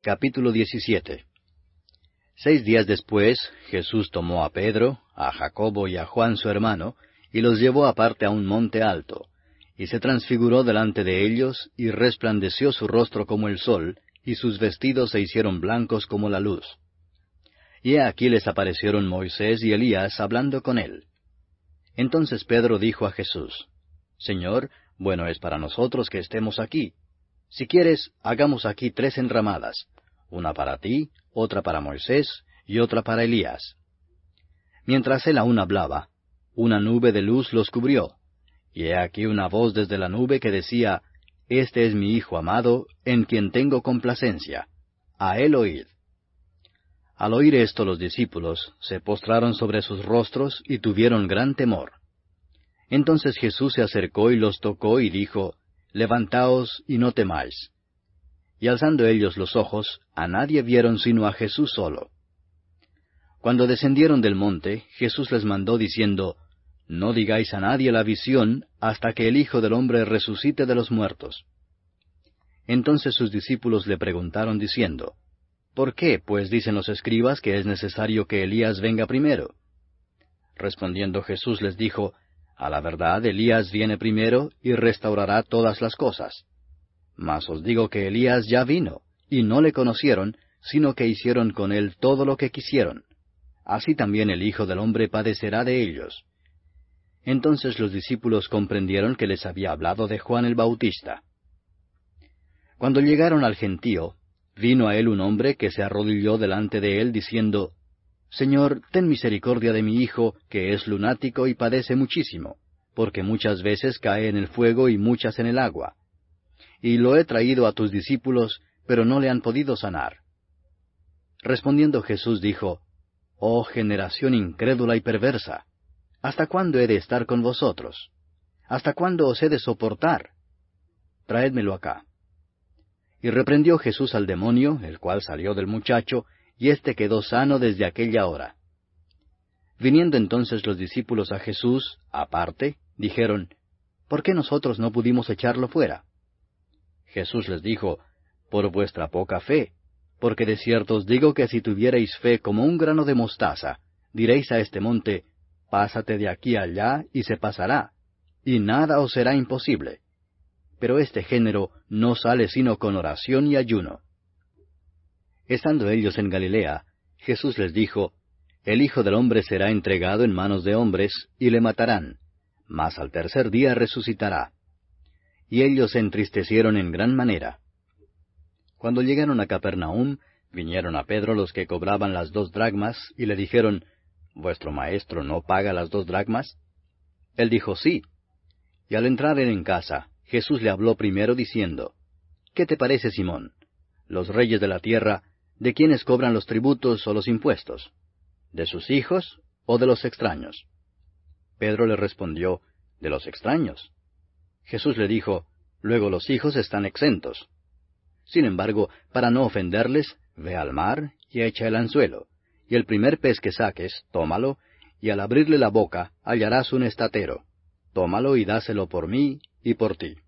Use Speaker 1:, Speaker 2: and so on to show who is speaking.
Speaker 1: Capítulo 17. 6 días después, Jesús tomó a Pedro, a Jacobo y a Juan su hermano, y los llevó aparte a un monte alto, y se transfiguró delante de ellos, y resplandeció su rostro como el sol, y sus vestidos se hicieron blancos como la luz. Y he aquí les aparecieron Moisés y Elías hablando con él. Entonces Pedro dijo a Jesús: Señor, bueno es para nosotros que estemos aquí. Si quieres, hagamos aquí 3 enramadas, una para ti, otra para Moisés, y otra para Elías. Mientras él aún hablaba, una nube de luz los cubrió, y he aquí una voz desde la nube que decía: Este es mi Hijo amado, en quien tengo complacencia. A él oíd. Al oír esto los discípulos se postraron sobre sus rostros y tuvieron gran temor. Entonces Jesús se acercó y los tocó y dijo: Levantaos y no temáis. Y alzando ellos los ojos, a nadie vieron sino a Jesús solo. Cuando descendieron del monte, Jesús les mandó diciendo: No digáis a nadie la visión, hasta que el Hijo del Hombre resucite de los muertos. Entonces sus discípulos le preguntaron diciendo: ¿Por qué, pues, dicen los escribas que es necesario que Elías venga primero? Respondiendo Jesús les dijo: A la verdad, Elías viene primero y restaurará todas las cosas. Mas os digo que Elías ya vino, y no le conocieron, sino que hicieron con él todo lo que quisieron. Así también el Hijo del Hombre padecerá de ellos. Entonces los discípulos comprendieron que les había hablado de Juan el Bautista. Cuando llegaron al gentío, vino a él un hombre que se arrodilló delante de él, diciendo: Señor, ten misericordia de mi hijo, que es lunático y padece muchísimo, porque muchas veces cae en el fuego y muchas en el agua. Y lo he traído a tus discípulos, pero no le han podido sanar. Respondiendo Jesús dijo: Oh generación incrédula y perversa, ¿hasta cuándo he de estar con vosotros? ¿Hasta cuándo os he de soportar? Traédmelo acá. Y reprendió Jesús al demonio, el cual salió del muchacho, y éste quedó sano desde aquella hora. Viniendo entonces los discípulos a Jesús, aparte, dijeron: ¿Por qué nosotros no pudimos echarlo fuera? Jesús les dijo: Por vuestra poca fe, porque de cierto os digo que si tuvierais fe como un grano de mostaza, diréis a este monte: Pásate de aquí allá, y se pasará, y nada os será imposible. Pero este género no sale sino con oración y ayuno. Estando ellos en Galilea, Jesús les dijo: El Hijo del Hombre será entregado en manos de hombres, y le matarán, mas al tercer día resucitará. Y ellos se entristecieron en gran manera. Cuando llegaron a Capernaum, vinieron a Pedro los que cobraban las 2 dracmas, y le dijeron: ¿Vuestro maestro no paga las 2 dracmas? Él dijo: Sí. Y al entrar él en casa, Jesús le habló primero diciendo: ¿Qué te parece, Simón? Los reyes de la tierra, ¿de quiénes cobran los tributos o los impuestos? ¿De sus hijos o de los extraños? Pedro le respondió: De los extraños. Jesús le dijo: Luego los hijos están exentos. Sin embargo, para no ofenderles, ve al mar y echa el anzuelo, y el primer pez que saques, tómalo, y al abrirle la boca hallarás un estatero. Tómalo y dáselo por mí y por ti.